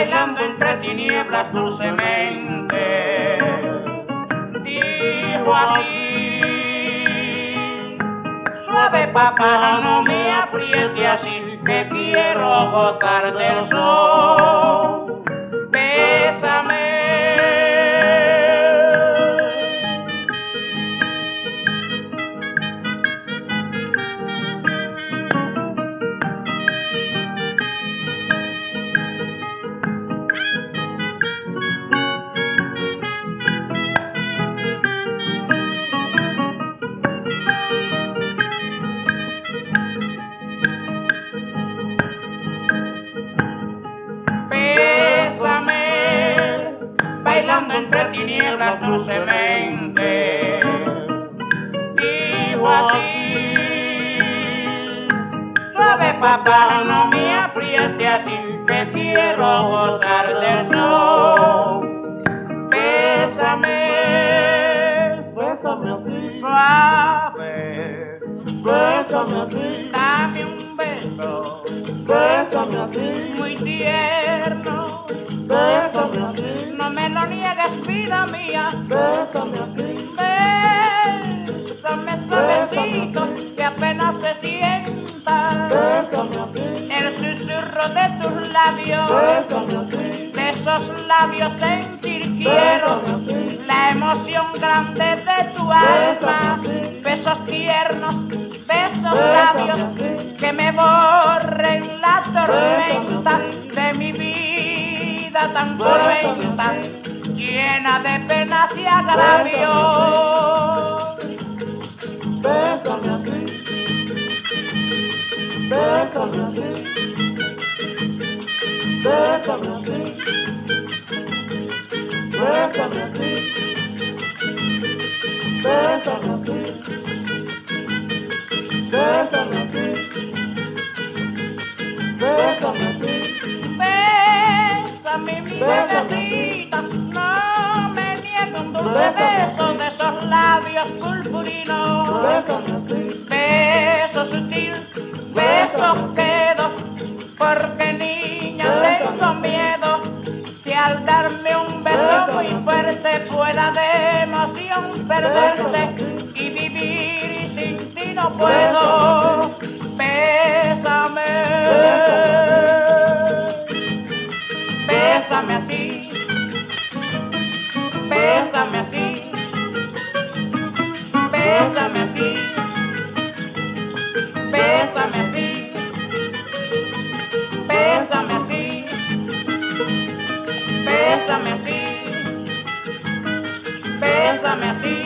bailando entre tinieblas dulcemente, dijo así: suave papá, no me apriete así, que quiero gozar del sol, bésame. Bailando entre tinieblas dulcemente, dijo así: suave papá, no me apriete así, que quiero gozar del sol, bésame, Bésame así, suave, bésame así, dame un beso, bésame así, muy tierno, bésame así, no me lo niegues, vida mía, bésame así, bésame suavecito, que apenas se sienta bésame así, el susurro de tus labios, bésame así, de esos labios sentir quiero bésame así, la emoción grande de tu alma, besos tiernos, besos labios que me borren la tormenta de mi vida tan cruenta, llena de penas y agravios. bésame así, bésame así, bésame así, bésame así, bésame así, bésame así, bésame así, Bésame, mi bebecita, no me niegue un dulce beso de esos labios purpurinos, bésame así, beso sutil, beso quedo, porque niña tengo miedo que al darme un beso muy fuerte pueda de emoción perderse y vivir y sin ti no puedo. Bésame, bésame así, bésame así, bésame así, bésame así, bésame así, bésame así, bésame así.